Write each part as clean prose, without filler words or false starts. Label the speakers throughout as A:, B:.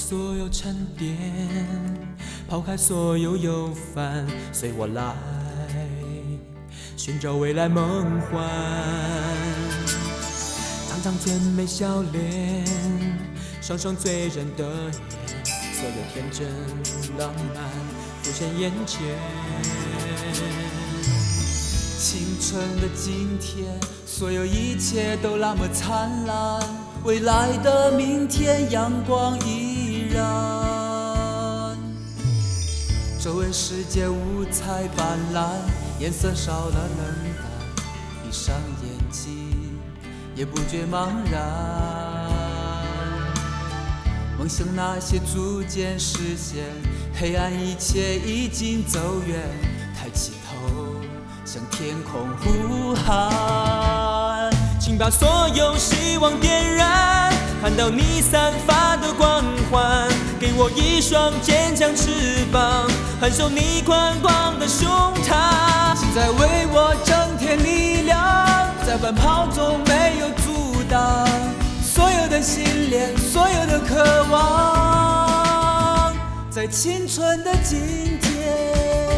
A: 所有沉淀，抛开所有忧烦，随我来寻找未来梦幻。堂堂甜美笑脸，双双醉人的眼，所有天真浪漫浮现眼前。青春的今天，所有一切都那么灿烂，未来的明天阳光依然，周围世界五彩斑斓，颜色少了冷淡，闭上眼睛也不觉茫然。梦想那些逐渐实现，黑暗一切已经走远，抬起头向天空呼喊，请把所有希望点燃，看到你散发的光环，给我一双坚强翅膀，感受你宽广的胸膛，请再为我增添力量，在奔跑中没有阻挡，所有的心恋，所有的渴望，在青春的今天。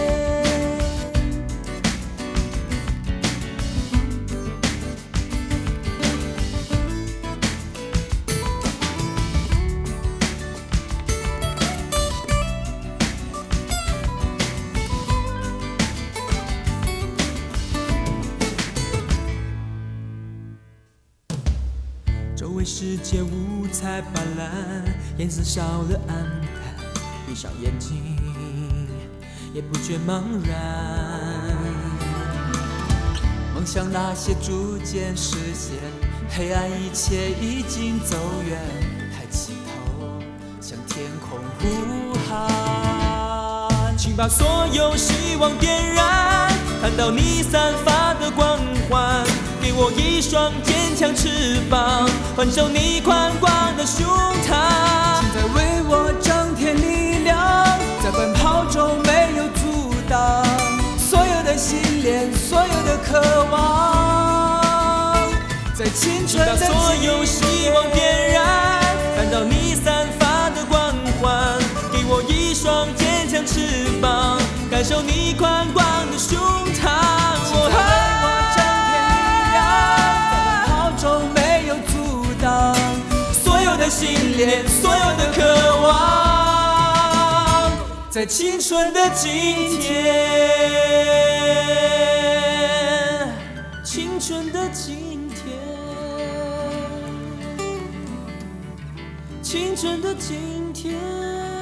A: 周围世界五彩斑斓，颜色少了暗淡，闭上眼睛也不觉茫然。梦想那些逐渐实现，黑暗一切已经走远，抬起头向天空呼喊，请把所有希望点燃，看到你散发的光环，给我一双坚强翅膀，环守你宽广的胸膛，请再为我增添力量，在奔跑中没有阻挡，所有的心恋，所有的渴望，在青春的所有希望点燃，看到你散发的光环，给我一双坚强翅膀，感受你宽广的胸膛。所有的心恋，所有的渴望，在青春的今天，青春的今天，青春的今天。